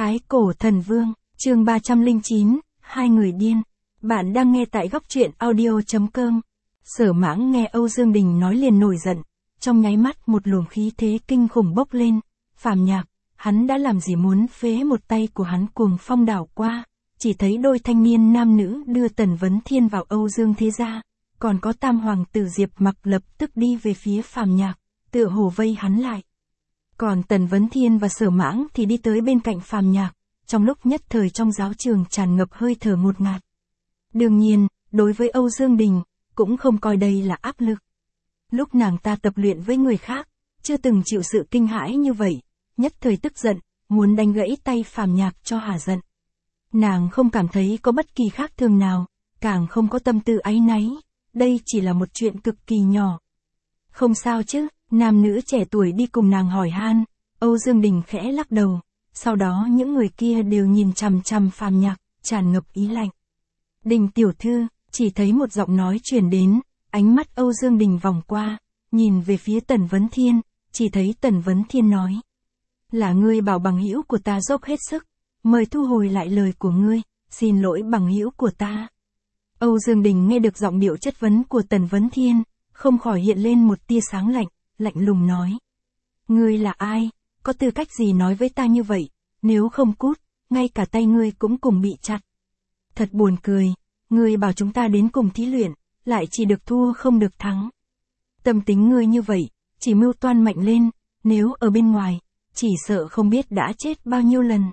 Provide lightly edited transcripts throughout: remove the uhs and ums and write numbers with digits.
Thái Cổ Thần Vương, chương 309, hai người điên. Bạn đang nghe tại góc truyện audio.com. Sở Mãng nghe Âu Dương Đình nói liền nổi giận, trong nháy mắt một luồng khí thế kinh khủng bốc lên. Phàm Nhạc, hắn đã làm gì muốn phế một tay của hắn cuồng phong đảo qua, chỉ thấy đôi thanh niên nam nữ đưa Tần Vấn Thiên vào Âu Dương thế gia, còn có Tam Hoàng tử Diệp Mặc lập tức đi về phía Phàm Nhạc, tựa hồ vây hắn lại. Còn Tần Vấn Thiên và Sở Mãng thì đi tới bên cạnh Phàm Nhạc, trong lúc nhất thời trong giáo trường tràn ngập hơi thở ngột ngạt. Đương nhiên, đối với Âu Dương Đình, cũng không coi đây là áp lực. Lúc nàng ta tập luyện với người khác, chưa từng chịu sự kinh hãi như vậy, nhất thời tức giận, muốn đánh gãy tay Phàm Nhạc cho hả giận. Nàng không cảm thấy có bất kỳ khác thường nào, càng không có tâm tư áy náy, đây chỉ là một chuyện cực kỳ nhỏ. Không sao chứ, nam nữ trẻ tuổi đi cùng nàng hỏi han, Âu Dương Đình khẽ lắc đầu, sau đó những người kia đều nhìn chằm chằm Phàm Nhạc, tràn ngập ý lạnh. Đình tiểu thư, chỉ thấy một giọng nói truyền đến, ánh mắt Âu Dương Đình vòng qua, nhìn về phía Tần Vấn Thiên, chỉ thấy Tần Vấn Thiên nói. Là ngươi bảo bằng hữu của ta dốc hết sức, mời thu hồi lại lời của ngươi, xin lỗi bằng hữu của ta. Âu Dương Đình nghe được giọng điệu chất vấn của Tần Vấn Thiên, không khỏi hiện lên một tia sáng lạnh, lạnh lùng nói. Ngươi là ai, có tư cách gì nói với ta như vậy, nếu không cút, ngay cả tay ngươi cũng cùng bị chặt. Thật buồn cười, ngươi bảo chúng ta đến cùng thí luyện, lại chỉ được thua không được thắng. Tâm tính ngươi như vậy, chỉ mưu toan mạnh lên, nếu ở bên ngoài, chỉ sợ không biết đã chết bao nhiêu lần.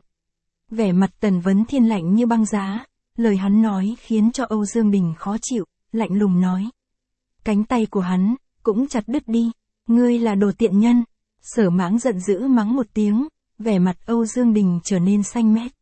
Vẻ mặt Tần Vấn Thiên lạnh như băng giá, lời hắn nói khiến cho Âu Dương Đình khó chịu, lạnh lùng nói. Cánh tay của hắn, cũng chặt đứt đi, ngươi là đồ tiện nhân. Sở Mãng giận dữ mắng một tiếng, vẻ mặt Âu Dương Đình trở nên xanh mét.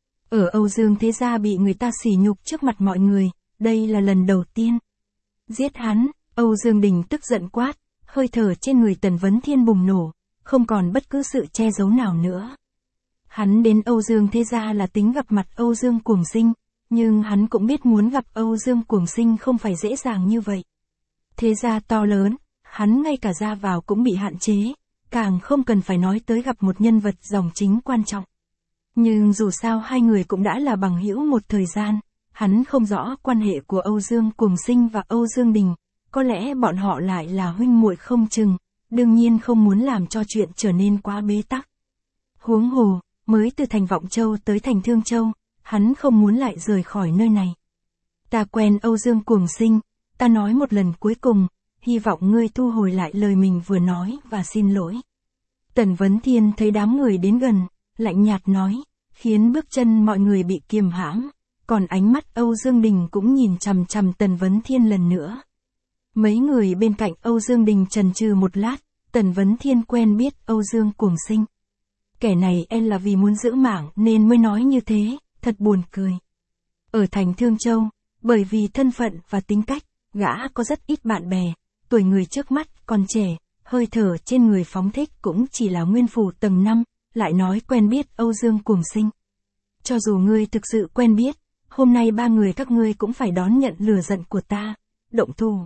Ở Âu Dương thế gia bị người ta sỉ nhục trước mặt mọi người, đây là lần đầu tiên. Giết hắn, Âu Dương Đình tức giận quát, hơi thở trên người Tần Vấn Thiên bùng nổ, không còn bất cứ sự che giấu nào nữa. Hắn đến Âu Dương thế gia là tính gặp mặt Âu Dương Cuồng Sinh, nhưng hắn cũng biết muốn gặp Âu Dương Cuồng Sinh không phải dễ dàng như vậy. Thế gia to lớn, hắn ngay cả ra vào cũng bị hạn chế, càng không cần phải nói tới gặp một nhân vật dòng chính quan trọng. Nhưng dù sao hai người cũng đã là bằng hữu một thời gian, hắn không rõ quan hệ của Âu Dương Cuồng Sinh và Âu Dương Đình, có lẽ bọn họ lại là huynh muội không chừng, đương nhiên không muốn làm cho chuyện trở nên quá bế tắc. Huống hồ, mới từ thành Vọng Châu tới thành Thương Châu, hắn không muốn lại rời khỏi nơi này. Ta quen Âu Dương Cuồng Sinh, ta nói một lần cuối cùng, hy vọng ngươi thu hồi lại lời mình vừa nói và xin lỗi. Tần Vấn Thiên thấy đám người đến gần, lạnh nhạt nói, khiến bước chân mọi người bị kiềm hãm, còn ánh mắt Âu Dương Đình cũng nhìn chằm chằm Tần Vấn Thiên lần nữa. Mấy người bên cạnh Âu Dương Đình chần chừ một lát, Tần Vấn Thiên quen biết Âu Dương Cuồng Sinh. Kẻ này e là vì muốn giữ mạng nên mới nói như thế, thật buồn cười. Ở thành Thương Châu, bởi vì thân phận và tính cách, gã có rất ít bạn bè, tuổi người trước mắt còn trẻ, hơi thở trên người phóng thích cũng chỉ là nguyên phủ tầng 5, lại nói quen biết Âu Dương Cuồng Sinh. Cho dù ngươi thực sự quen biết, hôm nay ba người các ngươi cũng phải đón nhận lửa giận của ta, động thủ.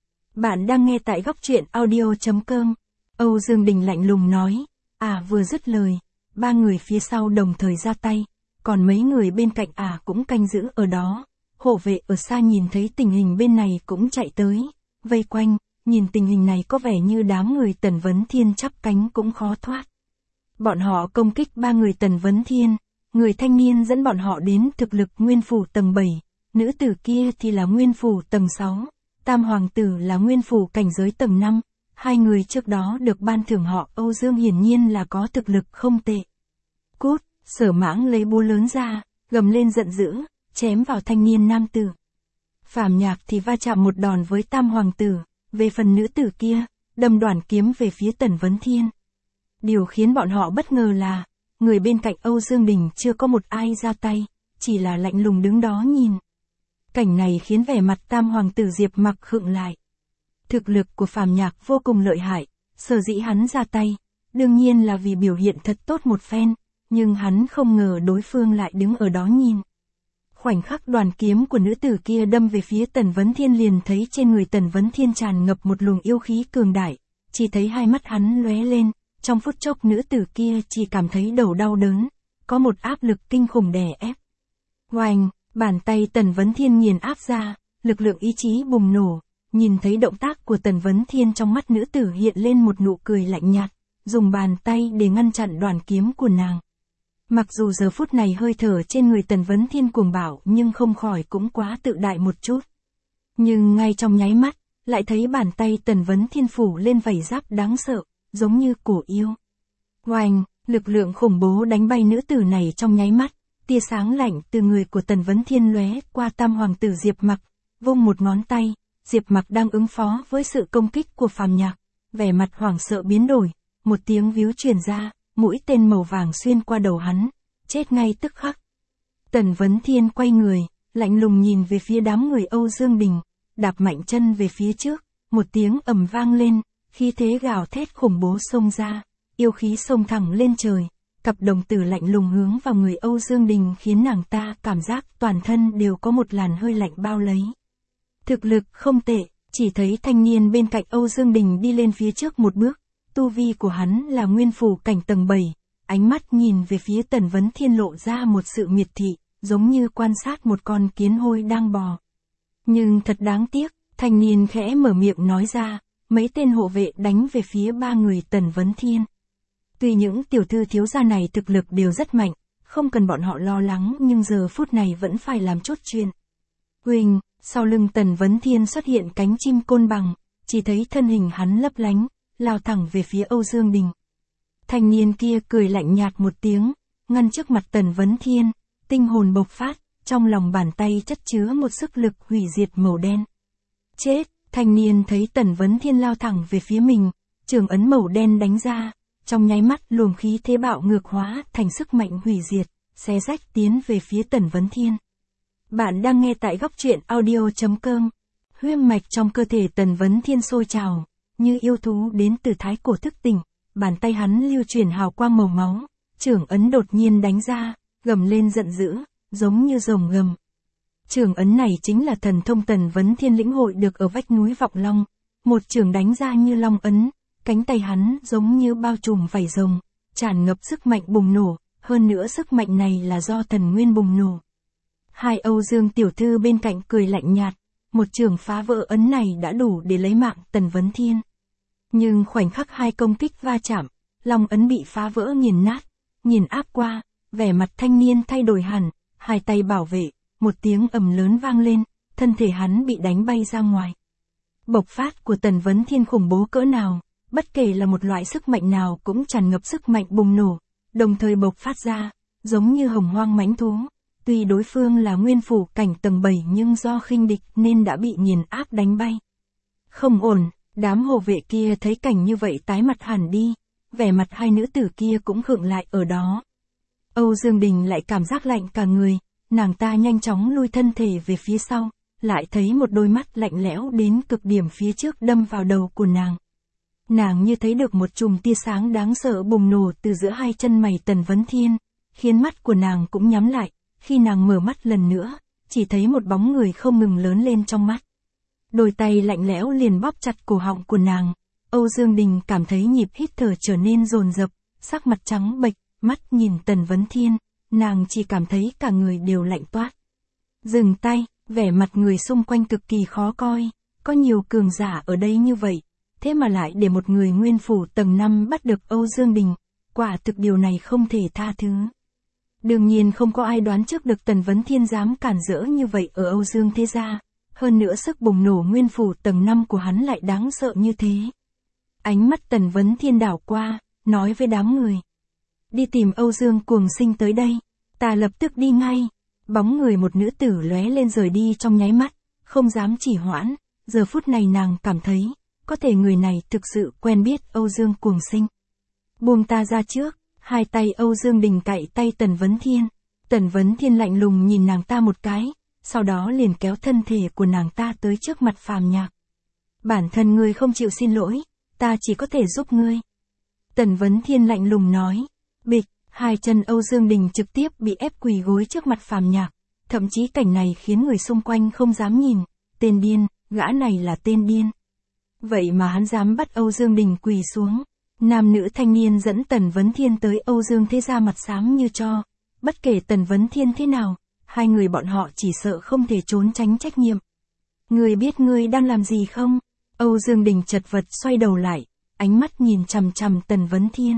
Bạn đang nghe tại góc truyện audio.com. Âu Dương Đình lạnh lùng nói, vừa dứt lời, ba người phía sau đồng thời ra tay, còn mấy người bên cạnh cũng canh giữ ở đó. Hộ vệ ở xa nhìn thấy tình hình bên này cũng chạy tới, vây quanh, nhìn tình hình này có vẻ như đám người Tần Vấn Thiên chắp cánh cũng khó thoát. Bọn họ công kích ba người Tần Vấn Thiên, người thanh niên dẫn bọn họ đến thực lực nguyên phủ tầng 7, nữ tử kia thì là nguyên phủ tầng 6, Tam Hoàng tử là nguyên phủ cảnh giới tầng 5, hai người trước đó được ban thưởng họ Âu Dương hiển nhiên là có thực lực không tệ. Cút, Sở Mãng lấy búa lớn ra, gầm lên giận dữ, chém vào thanh niên nam tử. Phàm Nhạc thì va chạm một đòn với Tam Hoàng tử, về phần nữ tử kia, đâm đoản kiếm về phía Tần Vấn Thiên. Điều khiến bọn họ bất ngờ là, người bên cạnh Âu Dương Đình chưa có một ai ra tay, chỉ là lạnh lùng đứng đó nhìn. Cảnh này khiến vẻ mặt Tam Hoàng tử Diệp Mặc khựng lại. Thực lực của Phàm Nhạc vô cùng lợi hại, sở dĩ hắn ra tay, đương nhiên là vì biểu hiện thật tốt một phen, nhưng hắn không ngờ đối phương lại đứng ở đó nhìn. Khoảnh khắc đoàn kiếm của nữ tử kia đâm về phía Tần Vấn Thiên liền thấy trên người Tần Vấn Thiên tràn ngập một luồng yêu khí cường đại, chỉ thấy hai mắt hắn lóe lên, trong phút chốc nữ tử kia chỉ cảm thấy đầu đau đớn, có một áp lực kinh khủng đè ép. Oanh, bàn tay Tần Vấn Thiên nghiền áp ra, lực lượng ý chí bùng nổ, nhìn thấy động tác của Tần Vấn Thiên trong mắt nữ tử hiện lên một nụ cười lạnh nhạt, dùng bàn tay để ngăn chặn đoàn kiếm của nàng. Mặc dù giờ phút này hơi thở trên người Tần Vấn Thiên cuồng bạo nhưng không khỏi cũng quá tự đại một chút. Nhưng ngay trong nháy mắt, lại thấy bàn tay Tần Vấn Thiên phủ lên vảy giáp đáng sợ, giống như cổ yêu. Oanh, lực lượng khủng bố đánh bay nữ tử này trong nháy mắt, tia sáng lạnh từ người của Tần Vấn Thiên lóe qua tam hoàng tử Diệp Mặc, vung một ngón tay, Diệp Mặc đang ứng phó với sự công kích của Phàm Nhạc, vẻ mặt hoảng sợ biến đổi, một tiếng víu truyền ra, mũi tên màu vàng xuyên qua đầu hắn, chết ngay tức khắc. Tần Vấn Thiên quay người, lạnh lùng nhìn về phía đám người Âu Dương Đình, đạp mạnh chân về phía trước, một tiếng ầm vang lên, khí thế gào thét khủng bố xông ra, yêu khí xông thẳng lên trời, cặp đồng tử lạnh lùng hướng vào người Âu Dương Đình khiến nàng ta cảm giác toàn thân đều có một làn hơi lạnh bao lấy. Thực lực không tệ, chỉ thấy thanh niên bên cạnh Âu Dương Đình đi lên phía trước một bước, tu vi của hắn là nguyên phủ cảnh tầng 7, ánh mắt nhìn về phía Tần Vấn Thiên lộ ra một sự miệt thị, giống như quan sát một con kiến hôi đang bò. Nhưng thật đáng tiếc, thanh niên khẽ mở miệng nói ra, mấy tên hộ vệ đánh về phía ba người Tần Vấn Thiên. Tuy những tiểu thư thiếu gia này thực lực đều rất mạnh, không cần bọn họ lo lắng nhưng giờ phút này vẫn phải làm chốt chuyện. Huỳnh, sau lưng Tần Vấn Thiên xuất hiện cánh chim côn bằng, chỉ thấy thân hình hắn lấp lánh, lao thẳng về phía Âu Dương Đình. Thanh niên kia cười lạnh nhạt một tiếng, ngăn trước mặt Tần Vấn Thiên, tinh hồn bộc phát, trong lòng bàn tay chất chứa một sức lực hủy diệt màu đen. Chết, thanh niên thấy Tần Vấn Thiên lao thẳng về phía mình, trường ấn màu đen đánh ra, trong nháy mắt luồng khí thế bạo ngược hóa thành sức mạnh hủy diệt, xé rách tiến về phía Tần Vấn Thiên. Bạn đang nghe tại góc truyện audio.com. Huyết mạch trong cơ thể Tần Vấn Thiên sôi trào, như yêu thú đến từ thái cổ thức tỉnh, bàn tay hắn lưu chuyển hào quang màu máu, chưởng ấn đột nhiên đánh ra, gầm lên giận dữ, giống như rồng gầm. Chưởng ấn này chính là thần thông Tần Vấn Thiên lĩnh hội được ở vách núi Vọng Long, một chưởng đánh ra như long ấn, cánh tay hắn giống như bao trùm vảy rồng, tràn ngập sức mạnh bùng nổ, hơn nữa sức mạnh này là do thần nguyên bùng nổ. Hai Âu Dương tiểu thư bên cạnh cười lạnh nhạt, một chưởng phá vỡ ấn này đã đủ để lấy mạng Tần Vấn Thiên. Nhưng khoảnh khắc hai công kích va chạm, long ấn bị phá vỡ nghiền nát, nghiền áp qua, vẻ mặt thanh niên thay đổi hẳn, hai tay bảo vệ, một tiếng ầm lớn vang lên, thân thể hắn bị đánh bay ra ngoài. Bộc phát của Tần Vấn Thiên khủng bố cỡ nào, bất kể là một loại sức mạnh nào cũng tràn ngập sức mạnh bùng nổ, đồng thời bộc phát ra, giống như hồng hoang mãnh thú. Tuy đối phương là nguyên phủ cảnh tầng 7 nhưng do khinh địch nên đã bị nghiền áp đánh bay. Không ổn, đám hộ vệ kia thấy cảnh như vậy tái mặt hẳn đi, vẻ mặt hai nữ tử kia cũng khựng lại ở đó. Âu Dương Đình lại cảm giác lạnh cả người, nàng ta nhanh chóng lui thân thể về phía sau, lại thấy một đôi mắt lạnh lẽo đến cực điểm phía trước đâm vào đầu của nàng. Nàng như thấy được một chùm tia sáng đáng sợ bùng nổ từ giữa hai chân mày Tần Vấn Thiên, khiến mắt của nàng cũng nhắm lại. Khi nàng mở mắt lần nữa, chỉ thấy một bóng người không ngừng lớn lên trong mắt. Đôi tay lạnh lẽo liền bóp chặt cổ họng của nàng. Âu Dương Đình cảm thấy nhịp hít thở trở nên dồn dập, sắc mặt trắng bệch, mắt nhìn Tần Vấn Thiên, nàng chỉ cảm thấy cả người đều lạnh toát. Dừng tay, vẻ mặt người xung quanh cực kỳ khó coi, có nhiều cường giả ở đây như vậy, thế mà lại để một người nguyên phủ tầng 5 bắt được Âu Dương Đình, quả thực điều này không thể tha thứ. Đương nhiên không có ai đoán trước được Tần Vấn Thiên dám cản rỡ như vậy ở Âu Dương thế gia, hơn nữa sức bùng nổ nguyên phủ tầng 5 của hắn lại đáng sợ như thế. Ánh mắt Tần Vấn Thiên đảo qua, nói với đám người. Đi tìm Âu Dương Cuồng Sinh tới đây, ta lập tức đi ngay. Bóng người một nữ tử lóe lên rời đi trong nháy mắt, không dám chỉ hoãn, giờ phút này nàng cảm thấy, có thể người này thực sự quen biết Âu Dương Cuồng Sinh. Buông ta ra trước. Hai tay Âu Dương Đình cạy tay Tần Vấn Thiên. Tần Vấn Thiên lạnh lùng nhìn nàng ta một cái, sau đó liền kéo thân thể của nàng ta tới trước mặt Phàm Nhạc. Bản thân ngươi không chịu xin lỗi, ta chỉ có thể giúp ngươi. Tần Vấn Thiên lạnh lùng nói. Bịch, hai chân Âu Dương Đình trực tiếp bị ép quỳ gối trước mặt Phàm Nhạc. Thậm chí cảnh này khiến người xung quanh không dám nhìn. Tên điên, gã này là tên điên. Vậy mà hắn dám bắt Âu Dương Đình quỳ xuống. Nam nữ thanh niên dẫn Tần Vấn Thiên tới Âu Dương thế gia mặt xám như tro, Bất kể Tần Vấn Thiên thế nào, hai người bọn họ chỉ sợ không thể trốn tránh trách nhiệm. Ngươi biết ngươi đang làm gì không? Âu Dương Đình chật vật xoay đầu lại, ánh mắt nhìn chằm chằm Tần Vấn Thiên.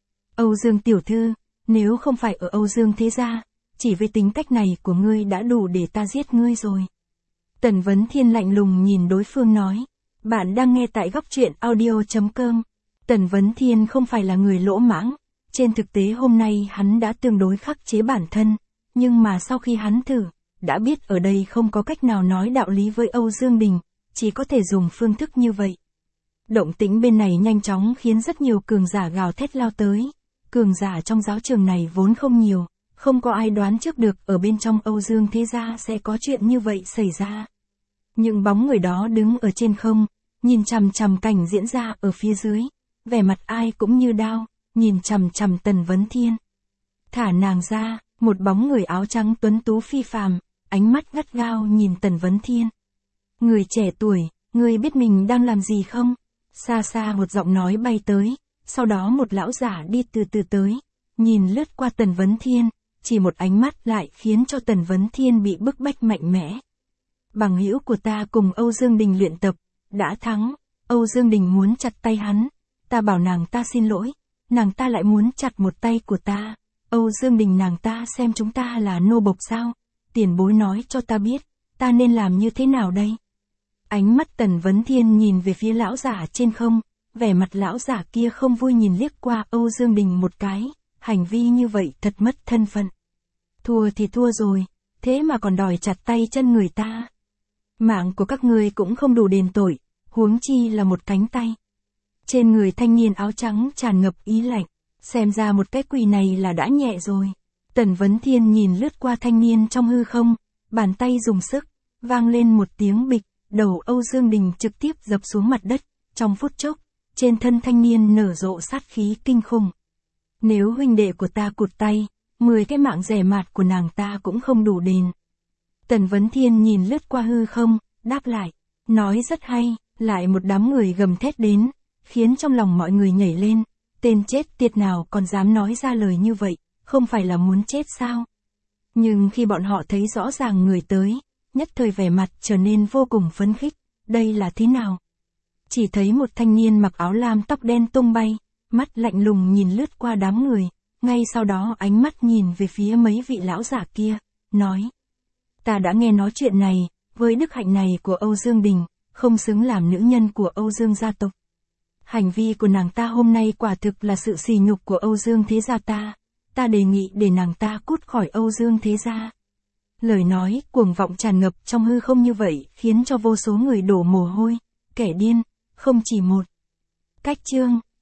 Âu Dương tiểu thư, nếu không phải ở Âu Dương thế gia, chỉ với tính cách này của ngươi đã đủ để ta giết ngươi rồi. Tần Vấn Thiên lạnh lùng nhìn đối phương nói. Bạn đang nghe tại góc truyện audio.com. Tần Vấn Thiên không phải là người lỗ mãng. Trên thực tế hôm nay hắn đã tương đối khắc chế bản thân. Nhưng mà sau khi hắn thử, đã biết ở đây không có cách nào nói đạo lý với Âu Dương Đình, chỉ có thể dùng phương thức như vậy. Động tĩnh bên này nhanh chóng khiến rất nhiều cường giả gào thét lao tới. Cường giả trong giáo trường này vốn không nhiều, không có ai đoán trước được ở bên trong Âu Dương thế gia sẽ có chuyện như vậy xảy ra. Những bóng người đó đứng ở trên không, nhìn chằm chằm cảnh diễn ra ở phía dưới, vẻ mặt ai cũng như đao, nhìn chằm chằm Tần Vấn Thiên. Thả nàng ra, một bóng người áo trắng tuấn tú phi phàm, ánh mắt gắt gao nhìn Tần Vấn Thiên. Người trẻ tuổi, người biết mình đang làm gì không? Xa xa một giọng nói bay tới, sau đó một lão giả đi từ từ tới, nhìn lướt qua Tần Vấn Thiên, chỉ một ánh mắt lại khiến cho Tần Vấn Thiên bị bức bách mạnh mẽ. Bằng hữu của ta cùng Âu Dương Đình luyện tập, đã thắng, Âu Dương Đình muốn chặt tay hắn, ta bảo nàng ta xin lỗi, nàng ta lại muốn chặt một tay của ta, Âu Dương Đình nàng ta xem chúng ta là nô bộc sao, tiền bối nói cho ta biết, ta nên làm như thế nào đây? Ánh mắt Tần Vấn Thiên nhìn về phía lão giả trên không, vẻ mặt lão giả kia không vui nhìn liếc qua Âu Dương Đình một cái, hành vi như vậy thật mất thân phận. Thua thì thua rồi, thế mà còn đòi chặt tay chân người ta. Mạng của các ngươi cũng không đủ đền tội, huống chi là một cánh tay. Trên người thanh niên áo trắng tràn ngập ý lạnh, xem ra một cái quỳ này là đã nhẹ rồi. Tần Vấn Thiên nhìn lướt qua thanh niên trong hư không, bàn tay dùng sức, vang lên một tiếng bịch, đầu Âu Dương Đình trực tiếp dập xuống mặt đất, trong phút chốc, trên thân thanh niên nở rộ sát khí kinh khủng. Nếu huynh đệ của ta cụt tay, 10 cái mạng rẻ mạt của nàng ta cũng không đủ đền. Tần Vấn Thiên nhìn lướt qua hư không, đáp lại, nói rất hay, lại một đám người gầm thét đến, khiến trong lòng mọi người nhảy lên, tên chết tiệt nào còn dám nói ra lời như vậy, không phải là muốn chết sao? Nhưng khi bọn họ thấy rõ ràng người tới, nhất thời vẻ mặt trở nên vô cùng phấn khích, đây là thế nào? Chỉ thấy một thanh niên mặc áo lam tóc đen tung bay, mắt lạnh lùng nhìn lướt qua đám người, ngay sau đó ánh mắt nhìn về phía mấy vị lão giả kia, nói. Ta đã nghe nói chuyện này, với đức hạnh này của Âu Dương Đình, không xứng làm nữ nhân của Âu Dương gia tộc. Hành vi của nàng ta hôm nay quả thực là sự sỉ nhục của Âu Dương thế gia ta đề nghị để nàng ta cút khỏi Âu Dương thế gia. Lời nói cuồng vọng tràn ngập trong hư không như vậy khiến cho vô số người đổ mồ hôi, kẻ điên, không chỉ một. Cách chương